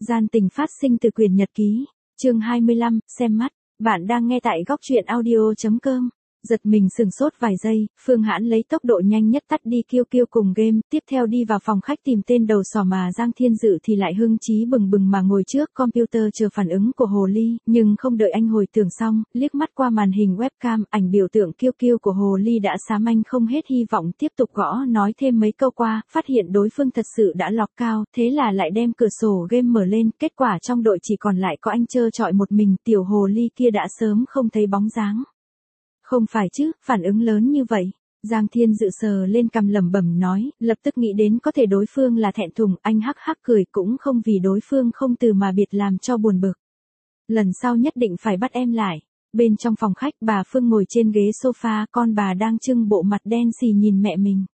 Gian tình phát sinh từ quyển nhật ký. Chương 25, xem mắt. Bạn đang nghe tại góc truyện audio.com. Giật mình sừng sốt vài giây, Phương Hãn lấy tốc độ nhanh nhất tắt đi Kiêu Kiêu cùng game, tiếp theo đi vào phòng khách tìm tên đầu sỏ mà Giang Thiên Dự thì lại hưng trí bừng bừng mà ngồi trước computer chờ phản ứng của Hồ Ly, nhưng không đợi anh hồi tưởng xong, liếc mắt qua màn hình webcam, ảnh biểu tượng Kiêu Kiêu của Hồ Ly đã xám anh không hết hy vọng tiếp tục gõ nói thêm mấy câu qua, phát hiện đối phương thật sự đã lọc cao, thế là lại đem cửa sổ game mở lên, kết quả trong đội chỉ còn lại có anh trơ trọi một mình, tiểu Hồ Ly kia đã sớm không thấy bóng dáng. Không phải chứ, phản ứng lớn như vậy. Giang Thiên Dự sờ lên cằm lẩm bẩm nói, lập tức nghĩ đến có thể đối phương là thẹn thùng, anh hắc hắc cười cũng không vì đối phương không từ mà biệt làm cho buồn bực. Lần sau nhất định phải bắt em lại. Bên trong phòng khách bà Phương ngồi trên ghế sofa, con bà đang trưng bộ mặt đen xì nhìn mẹ mình.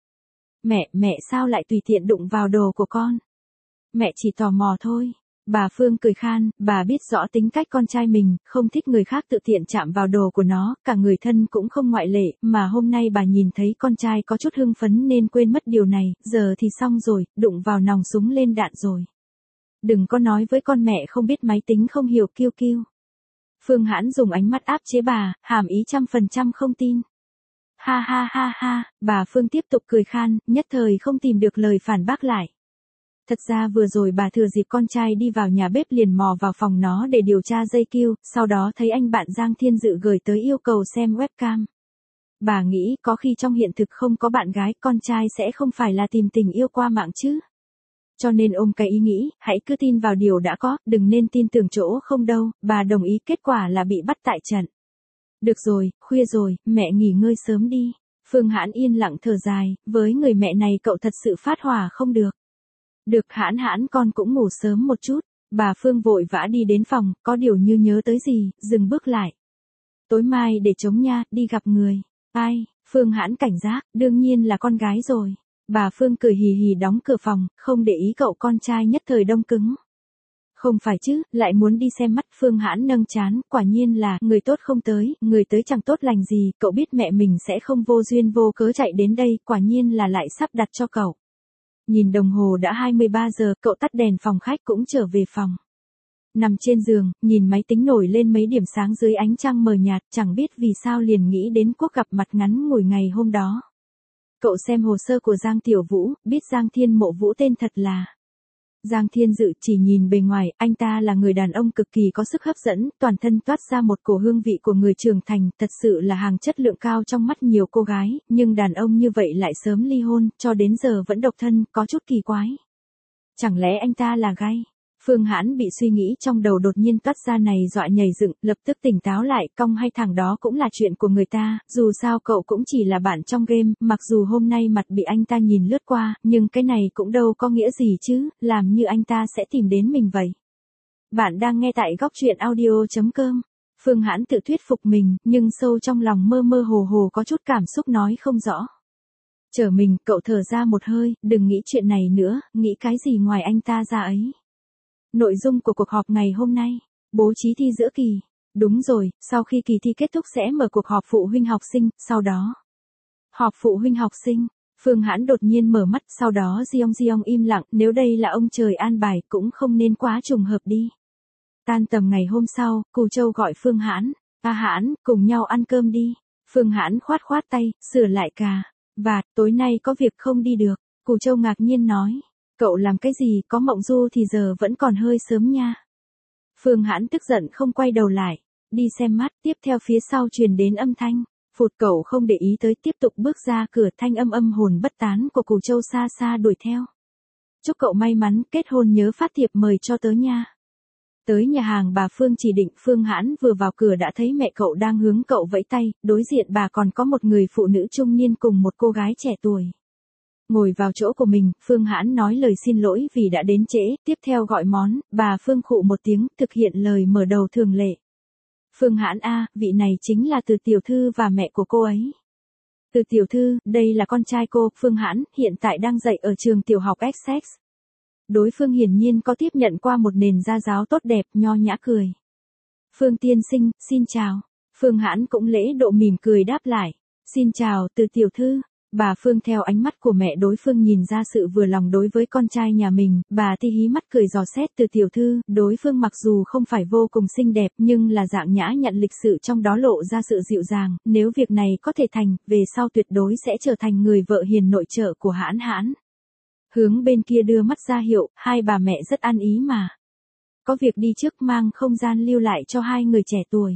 Mẹ sao lại tùy tiện đụng vào đồ của con? Mẹ chỉ tò mò thôi. Bà Phương cười khan, bà biết rõ tính cách con trai mình, không thích người khác tự tiện chạm vào đồ của nó, cả người thân cũng không ngoại lệ, mà hôm nay bà nhìn thấy con trai có chút hưng phấn nên quên mất điều này, giờ thì xong rồi, đụng vào nòng súng lên đạn rồi. Đừng có nói với con mẹ không biết máy tính không hiểu Kiêu Kiêu. Phương Hãn dùng ánh mắt áp chế bà, hàm ý 100% không tin. Ha ha ha ha, bà Phương tiếp tục cười khan, nhất thời không tìm được lời phản bác lại. Thật ra vừa rồi bà thừa dịp con trai đi vào nhà bếp liền mò vào phòng nó để điều tra dây Kiêu, sau đó thấy anh bạn Giang Thiên Dự gửi tới yêu cầu xem webcam. Bà nghĩ có khi trong hiện thực không có bạn gái, con trai sẽ không phải là tìm tình yêu qua mạng chứ. Cho nên ôm cái ý nghĩ, hãy cứ tin vào điều đã có, đừng nên tin tưởng chỗ không đâu, bà đồng ý kết quả là bị bắt tại trận. Được rồi, khuya rồi, mẹ nghỉ ngơi sớm đi. Phương Hãn yên lặng thở dài, với người mẹ này cậu thật sự phát hỏa không được. Được Hãn con cũng ngủ sớm một chút. Bà Phương vội vã đi đến phòng, có điều như nhớ tới gì, dừng bước lại. Tối mai để trống nha, đi gặp người. Ai? Phương Hãn cảnh giác, đương nhiên là con gái rồi. Bà Phương cười hì hì đóng cửa phòng, không để ý cậu con trai nhất thời đông cứng. Không phải chứ, lại muốn đi xem mắt. Phương Hãn nâng trán, quả nhiên là, người tốt không tới, người tới chẳng tốt lành gì, cậu biết mẹ mình sẽ không vô duyên vô cớ chạy đến đây, quả nhiên là lại sắp đặt cho cậu. Nhìn đồng hồ đã 23 giờ, cậu tắt đèn phòng khách cũng trở về phòng. Nằm trên giường, nhìn máy tính nổi lên mấy điểm sáng dưới ánh trăng mờ nhạt, chẳng biết vì sao liền nghĩ đến cuộc gặp mặt ngắn ngủi ngày hôm đó. Cậu xem hồ sơ của Giang Tiểu Vũ, biết Giang Thiên Mộ Vũ tên thật là Giang Thiên Dự. Chỉ nhìn bề ngoài, anh ta là người đàn ông cực kỳ có sức hấp dẫn, toàn thân toát ra một cổ hương vị của người trưởng thành, thật sự là hàng chất lượng cao trong mắt nhiều cô gái, nhưng đàn ông như vậy lại sớm ly hôn, cho đến giờ vẫn độc thân, có chút kỳ quái. Chẳng lẽ anh ta là gay? Phương Hãn bị suy nghĩ trong đầu đột nhiên toát ra này dọa nhảy dựng, lập tức tỉnh táo lại, cong hay thẳng đó cũng là chuyện của người ta, dù sao cậu cũng chỉ là bạn trong game, mặc dù hôm nay mặt bị anh ta nhìn lướt qua, nhưng cái này cũng đâu có nghĩa gì chứ, làm như anh ta sẽ tìm đến mình vậy. Bạn đang nghe tại góc truyện audio.com. Phương Hãn tự thuyết phục mình, nhưng sâu trong lòng mơ mơ hồ hồ có chút cảm xúc nói không rõ. Trở mình, cậu thở ra một hơi, đừng nghĩ chuyện này nữa, nghĩ cái gì ngoài anh ta ra ấy. Nội dung của cuộc họp ngày hôm nay, bố trí thi giữa kỳ. Đúng rồi, sau khi kỳ thi kết thúc sẽ mở cuộc họp phụ huynh học sinh, sau đó. Họp phụ huynh học sinh, Phương Hãn đột nhiên mở mắt, sau đó Giong im lặng, nếu đây là ông trời an bài cũng không nên quá trùng hợp đi. Tan tầm ngày hôm sau, Cù Châu gọi Phương Hãn, Hãn, cùng nhau ăn cơm đi. Phương Hãn khoát tay, sửa lại cà vạt, tối nay có việc không đi được. Cù Châu ngạc nhiên nói. Cậu làm cái gì, có mộng du thì giờ vẫn còn hơi sớm nha. Phương Hãn tức giận không quay đầu lại. Đi xem mắt, tiếp theo phía sau truyền đến âm thanh. Phụt, cậu không để ý tới, tiếp tục bước ra cửa, thanh âm hồn bất tán của Cù Châu xa xa đuổi theo. Chúc cậu may mắn, kết hôn nhớ phát thiệp mời cho tớ nha. Tới nhà hàng bà Phương chỉ định, Phương Hãn vừa vào cửa đã thấy mẹ cậu đang hướng cậu vẫy tay, đối diện bà còn có một người phụ nữ trung niên cùng một cô gái trẻ tuổi. Ngồi vào chỗ của mình, Phương Hãn nói lời xin lỗi vì đã đến trễ, tiếp theo gọi món, bà Phương khụ một tiếng, thực hiện lời mở đầu thường lệ. Phương Hãn vị này chính là Từ tiểu thư và mẹ của cô ấy. Từ tiểu thư, đây là con trai cô, Phương Hãn, hiện tại đang dạy ở trường tiểu học Essex. Đối phương hiển nhiên có tiếp nhận qua một nền gia giáo tốt đẹp, nho nhã cười. Phương tiên sinh, xin chào. Phương Hãn cũng lễ độ mỉm cười đáp lại. Xin chào, Từ tiểu thư. Bà Phương theo ánh mắt của mẹ đối phương nhìn ra sự vừa lòng đối với con trai nhà mình, bà ti hí mắt cười dò xét từ tiểu thư, đối phương mặc dù không phải vô cùng xinh đẹp nhưng là dạng nhã nhặn lịch sự trong đó lộ ra sự dịu dàng, nếu việc này có thể thành, về sau tuyệt đối sẽ trở thành người vợ hiền nội trợ của Hãn Hãn. Hướng bên kia đưa mắt ra hiệu, hai bà mẹ rất ăn ý mà. Có việc đi trước mang không gian lưu lại cho hai người trẻ tuổi.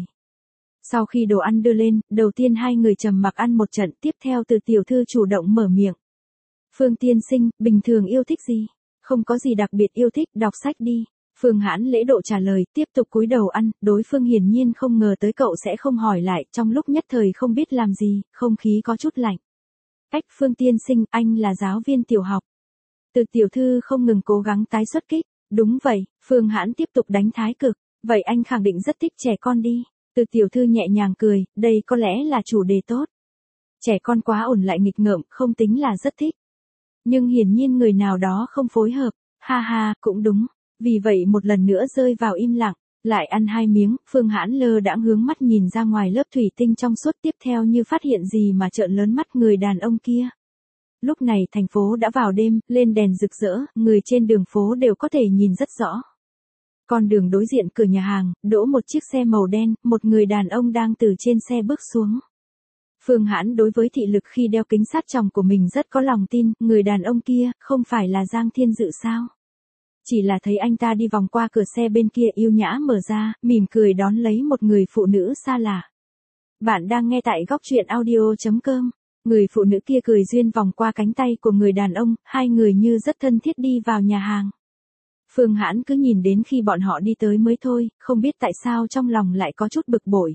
Sau khi đồ ăn đưa lên, đầu tiên hai người trầm mặc ăn một trận, tiếp theo từ tiểu thư chủ động mở miệng. Phương tiên sinh, bình thường yêu thích gì? Không có gì đặc biệt yêu thích, đọc sách đi. Phương Hãn lễ độ trả lời, tiếp tục cúi đầu ăn, đối phương hiển nhiên không ngờ tới cậu sẽ không hỏi lại, trong lúc nhất thời không biết làm gì, không khí có chút lạnh. Ách, Phương tiên sinh, anh là giáo viên tiểu học. Từ tiểu thư không ngừng cố gắng tái xuất kích. Đúng vậy, Phương Hãn tiếp tục đánh thái cực. Vậy anh khẳng định rất thích trẻ con đi. Từ tiểu thư nhẹ nhàng cười, đây có lẽ là chủ đề tốt. Trẻ con quá ổn lại nghịch ngợm, không tính là rất thích. Nhưng hiển nhiên người nào đó không phối hợp. Ha ha, cũng đúng. Vì vậy một lần nữa rơi vào im lặng. Lại ăn hai miếng, Phương Hãn lơ đãng hướng mắt nhìn ra ngoài lớp thủy tinh trong suốt, tiếp theo như phát hiện gì mà trợn lớn mắt người đàn ông kia. Lúc này thành phố đã vào đêm, lên đèn rực rỡ, người trên đường phố đều có thể nhìn rất rõ. Con đường đối diện cửa nhà hàng, đỗ một chiếc xe màu đen, một người đàn ông đang từ trên xe bước xuống. Phương Hãn đối với thị lực khi đeo kính sát tròng của mình rất có lòng tin, người đàn ông kia, không phải là Giang Thiên Dự sao? Chỉ là thấy anh ta đi vòng qua cửa xe bên kia yêu nhã mở ra, mỉm cười đón lấy một người phụ nữ xa lạ. Bạn đang nghe tại góc truyện audio.com. Người phụ nữ kia cười duyên vòng qua cánh tay của người đàn ông, hai người như rất thân thiết đi vào nhà hàng. Phương Hãn cứ nhìn đến khi bọn họ đi tới mới thôi, không biết tại sao trong lòng lại có chút bực bội.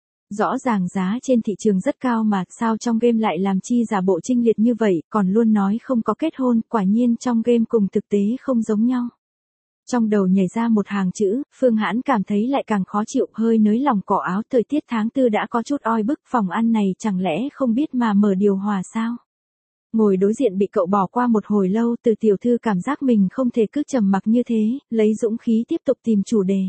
Rõ ràng giá trên thị trường rất cao mà sao trong game lại làm chi giả bộ trinh liệt như vậy, còn luôn nói không có kết hôn, quả nhiên trong game cùng thực tế không giống nhau. Trong đầu nhảy ra một hàng chữ, Phương Hãn cảm thấy lại càng khó chịu, hơi nới lòng cỏ áo, thời tiết tháng 4 đã có chút oi bức, phòng ăn này chẳng lẽ không biết mà mở điều hòa sao? Ngồi đối diện bị cậu bỏ qua một hồi lâu, từ tiểu thư cảm giác mình không thể cứ trầm mặc như thế, lấy dũng khí tiếp tục tìm chủ đề.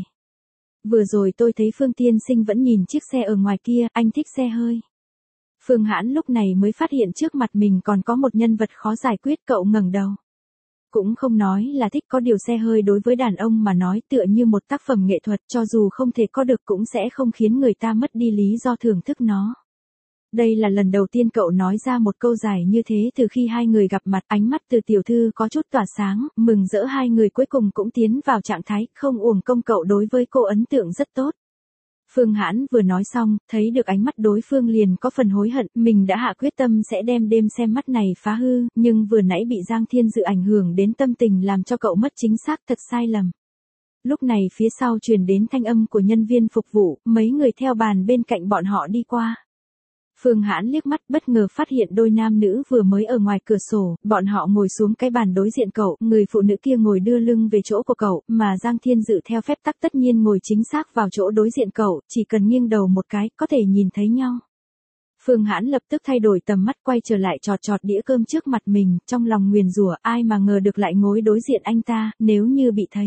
Vừa rồi tôi thấy Phương tiên sinh vẫn nhìn chiếc xe ở ngoài kia, anh thích xe hơi. Phương Hãn lúc này mới phát hiện trước mặt mình còn có một nhân vật khó giải quyết, cậu ngẩng đầu. Cũng không nói là thích, có điều xe hơi đối với đàn ông mà nói tựa như một tác phẩm nghệ thuật, cho dù không thể có được cũng sẽ không khiến người ta mất đi lý do thưởng thức nó. Đây là lần đầu tiên cậu nói ra một câu dài như thế từ khi hai người gặp mặt, ánh mắt từ tiểu thư có chút tỏa sáng, mừng rỡ hai người cuối cùng cũng tiến vào trạng thái, không uổng công cậu đối với cô ấn tượng rất tốt. Phương Hãn vừa nói xong, thấy được ánh mắt đối phương liền có phần hối hận, mình đã hạ quyết tâm sẽ đem đêm xem mắt này phá hư, nhưng vừa nãy bị Giang Thiên Dự ảnh hưởng đến tâm tình làm cho cậu mất chính xác, thật sai lầm. Lúc này phía sau truyền đến thanh âm của nhân viên phục vụ, mấy người theo bàn bên cạnh bọn họ đi qua. Phương Hãn liếc mắt bất ngờ phát hiện đôi nam nữ vừa mới ở ngoài cửa sổ, bọn họ ngồi xuống cái bàn đối diện cậu, người phụ nữ kia ngồi đưa lưng về chỗ của cậu, mà Giang Thiên Dự theo phép tắc tất nhiên ngồi chính xác vào chỗ đối diện cậu, chỉ cần nghiêng đầu một cái, có thể nhìn thấy nhau. Phương Hãn lập tức thay đổi tầm mắt quay trở lại chọt chọt đĩa cơm trước mặt mình, trong lòng nguyền rủa, ai mà ngờ được lại ngồi đối diện anh ta, nếu như bị thấy.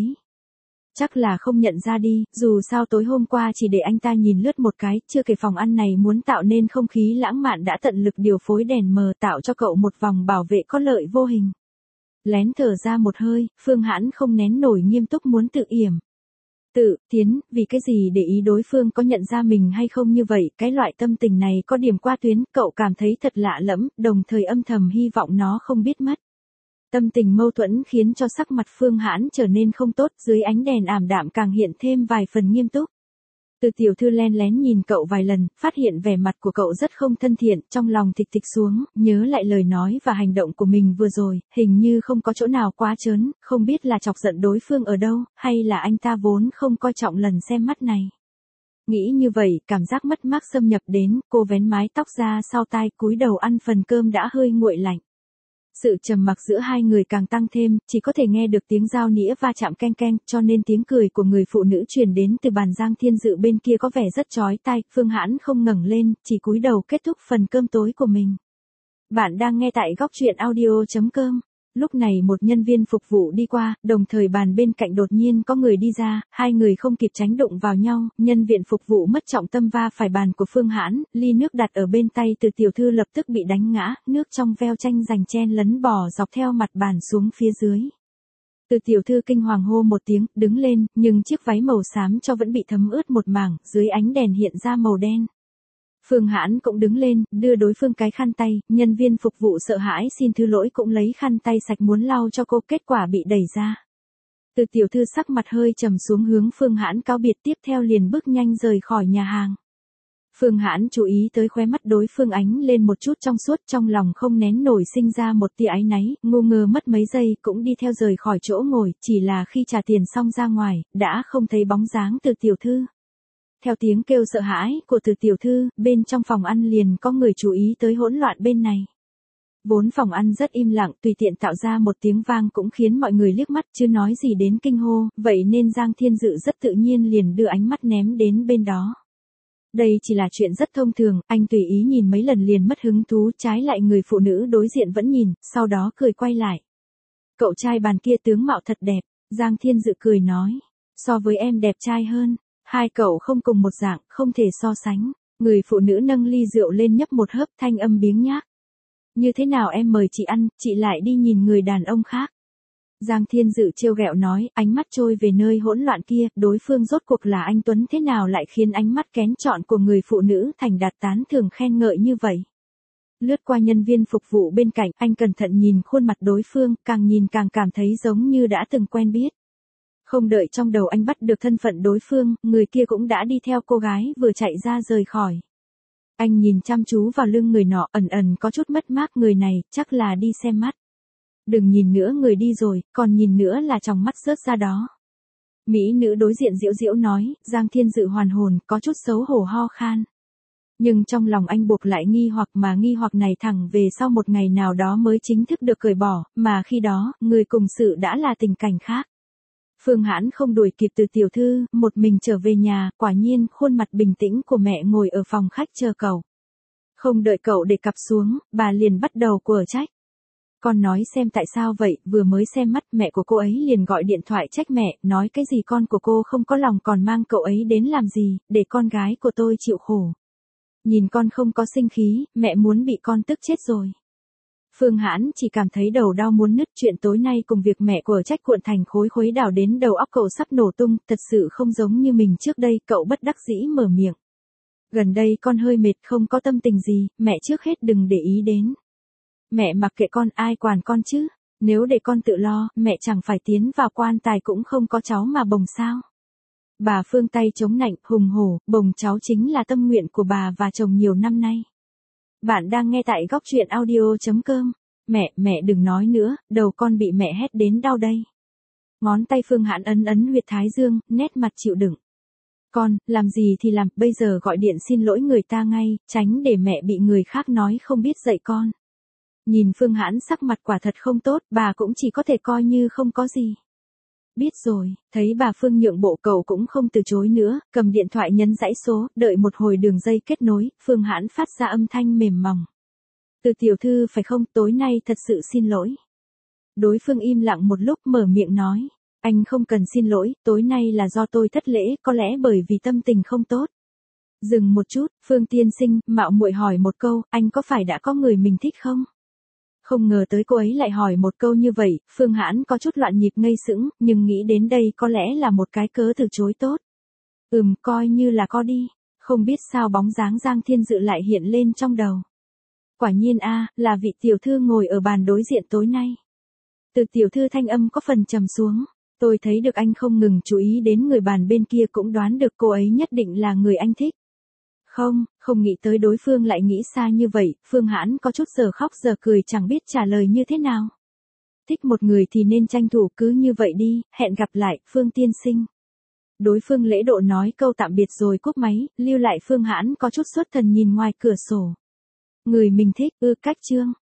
Chắc là không nhận ra đi, dù sao tối hôm qua chỉ để anh ta nhìn lướt một cái, chưa kể phòng ăn này muốn tạo nên không khí lãng mạn đã tận lực điều phối đèn mờ tạo cho cậu một vòng bảo vệ có lợi vô hình. Lén thở ra một hơi, Phương Hãn không nén nổi nghiêm túc muốn tự yểm. Tiến, vì cái gì để ý đối phương có nhận ra mình hay không như vậy, cái loại tâm tình này có điểm qua tuyến, cậu cảm thấy thật lạ lẫm, đồng thời âm thầm hy vọng nó không biết mất. Tâm tình mâu thuẫn khiến cho sắc mặt Phương Hãn trở nên không tốt, dưới ánh đèn ảm đạm càng hiện thêm vài phần nghiêm túc. Từ tiểu thư len lén nhìn cậu vài lần, phát hiện vẻ mặt của cậu rất không thân thiện, trong lòng thịch thịch xuống, nhớ lại lời nói và hành động của mình vừa rồi, hình như không có chỗ nào quá trớn, không biết là chọc giận đối phương ở đâu, hay là anh ta vốn không coi trọng lần xem mắt này. Nghĩ như vậy, cảm giác mất mát xâm nhập đến, cô vén mái tóc ra sau tai, cúi đầu ăn phần cơm đã hơi nguội lạnh. Sự trầm mặc giữa hai người càng tăng thêm, chỉ có thể nghe được tiếng dao nĩa va chạm keng keng, cho nên tiếng cười của người phụ nữ truyền đến từ bàn Giang Thiên Dự bên kia có vẻ rất chói tai. Phương Hãn không ngẩng lên, chỉ cúi đầu kết thúc phần cơm tối của mình. Bạn đang nghe tại góc truyện audio.com. Lúc này một nhân viên phục vụ đi qua, đồng thời bàn bên cạnh đột nhiên có người đi ra, hai người không kịp tránh đụng vào nhau, nhân viên phục vụ mất trọng tâm va phải bàn của Phương Hãn, ly nước đặt ở bên tay Từ tiểu thư lập tức bị đánh ngã, nước trong veo tranh giành chen lấn bò dọc theo mặt bàn xuống phía dưới. Từ tiểu thư kinh hoàng hô một tiếng, đứng lên, nhưng chiếc váy màu xám cho vẫn bị thấm ướt một mảng, dưới ánh đèn hiện ra màu đen. Phương Hãn cũng đứng lên, đưa đối phương cái khăn tay, nhân viên phục vụ sợ hãi xin thứ lỗi cũng lấy khăn tay sạch muốn lau cho cô, kết quả bị đẩy ra. Từ tiểu thư sắc mặt hơi trầm xuống hướng Phương Hãn cáo biệt, tiếp theo liền bước nhanh rời khỏi nhà hàng. Phương Hãn chú ý tới khóe mắt đối phương ánh lên một chút trong suốt, trong lòng không nén nổi sinh ra một tia áy náy, ngu ngơ mất mấy giây cũng đi theo rời khỏi chỗ ngồi, chỉ là khi trả tiền xong ra ngoài, đã không thấy bóng dáng Từ tiểu thư. Theo tiếng kêu sợ hãi của Từ tiểu thư, bên trong phòng ăn liền có người chú ý tới hỗn loạn bên này. Vốn phòng ăn rất im lặng, tùy tiện tạo ra một tiếng vang cũng khiến mọi người liếc mắt chưa nói gì đến kinh hô, vậy nên Giang Thiên Dự rất tự nhiên liền đưa ánh mắt ném đến bên đó. Đây chỉ là chuyện rất thông thường, anh tùy ý nhìn mấy lần liền mất hứng thú, trái lại người phụ nữ đối diện vẫn nhìn, sau đó cười quay lại. Cậu trai bàn kia tướng mạo thật đẹp, Giang Thiên Dự cười nói, so với em đẹp trai hơn. Hai cậu không cùng một dạng, không thể so sánh. Người phụ nữ nâng ly rượu lên nhấp một hớp, thanh âm biếng nhác. Như thế nào em mời chị ăn, chị lại đi nhìn người đàn ông khác. Giang Thiên Dự trêu ghẹo nói, ánh mắt trôi về nơi hỗn loạn kia, đối phương rốt cuộc là anh Tuấn thế nào lại khiến ánh mắt kén chọn của người phụ nữ thành đạt tán thưởng khen ngợi như vậy. Lướt qua nhân viên phục vụ bên cạnh, anh cẩn thận nhìn khuôn mặt đối phương, càng nhìn càng cảm thấy giống như đã từng quen biết. Không đợi trong đầu anh bắt được thân phận đối phương, người kia cũng đã đi theo cô gái vừa chạy ra rời khỏi. Anh nhìn chăm chú vào lưng người nọ, ẩn ẩn có chút mất mát, người này chắc là đi xem mắt. Đừng nhìn nữa, người đi rồi, còn nhìn nữa là tròng mắt rớt ra đó. Mỹ nữ đối diện giễu giễu nói, Giang Thiên Dự hoàn hồn, có chút xấu hổ ho khan. Nhưng trong lòng anh buộc lại nghi hoặc, mà nghi hoặc này thẳng về sau một ngày nào đó mới chính thức được cởi bỏ, mà khi đó, người cùng sự đã là tình cảnh khác. Phương Hãn không đuổi kịp Từ tiểu thư, một mình trở về nhà, quả nhiên khuôn mặt bình tĩnh của mẹ ngồi ở phòng khách chờ cậu. Không đợi cậu để cặp xuống, bà liền bắt đầu quở trách. Con nói xem tại sao vậy, vừa mới xem mắt mẹ của cô ấy liền gọi điện thoại trách mẹ, nói cái gì con của cô không có lòng còn mang cậu ấy đến làm gì, để con gái của tôi chịu khổ. Nhìn con không có sinh khí, mẹ muốn bị con tức chết rồi. Phương Hãn chỉ cảm thấy đầu đau muốn nứt, chuyện tối nay cùng việc mẹ của trách cuộn thành khối khối đảo đến đầu óc cậu sắp nổ tung, thật sự không giống như mình trước đây, cậu bất đắc dĩ mở miệng. Gần đây con hơi mệt, không có tâm tình gì, mẹ trước hết đừng để ý đến. Mẹ mặc kệ con, ai quản con chứ, nếu để con tự lo, mẹ chẳng phải tiến vào quan tài cũng không có cháu mà bồng sao. Bà Phương tay chống nạnh, hùng hổ, bồng cháu chính là tâm nguyện của bà và chồng nhiều năm nay. Bạn đang nghe tại góc truyện audio.com. Mẹ đừng nói nữa, đầu con bị mẹ hét đến đau đây. Ngón tay Phương Hãn ấn huyệt thái dương, nét mặt chịu đựng. Con, làm gì thì làm, bây giờ gọi điện xin lỗi người ta ngay, tránh để mẹ bị người khác nói không biết dạy con. Nhìn Phương Hãn sắc mặt quả thật không tốt, bà cũng chỉ có thể coi như không có gì. Biết rồi, thấy bà Phương nhượng bộ cậu cũng không từ chối nữa, cầm điện thoại nhấn dãy số, đợi một hồi đường dây kết nối, Phương Hãn phát ra âm thanh mềm mỏng. Từ tiểu thư phải không, tối nay thật sự xin lỗi. Đối phương im lặng một lúc mở miệng nói, anh không cần xin lỗi, tối nay là do tôi thất lễ, có lẽ bởi vì tâm tình không tốt. Dừng một chút, Phương tiên sinh, mạo muội hỏi một câu, anh có phải đã có người mình thích không? Không ngờ tới cô ấy lại hỏi một câu như vậy, Phương Hãn có chút loạn nhịp ngây sững, nhưng nghĩ đến đây có lẽ là một cái cớ từ chối tốt. Coi như là có đi, không biết sao bóng dáng Giang Thiên Dự lại hiện lên trong đầu. Quả nhiên là vị tiểu thư ngồi ở bàn đối diện tối nay. Từ tiểu thư thanh âm có phần trầm xuống, tôi thấy được anh không ngừng chú ý đến người bàn bên kia, cũng đoán được cô ấy nhất định là người anh thích. Không nghĩ tới đối phương lại nghĩ xa như vậy, Phương Hãn có chút giờ khóc giờ cười chẳng biết trả lời như thế nào. Thích một người thì nên tranh thủ, cứ như vậy đi, hẹn gặp lại, Phương tiên sinh. Đối phương lễ độ nói câu tạm biệt rồi cúp máy, lưu lại Phương Hãn có chút xuất thần nhìn ngoài cửa sổ. Người mình thích, cách chương.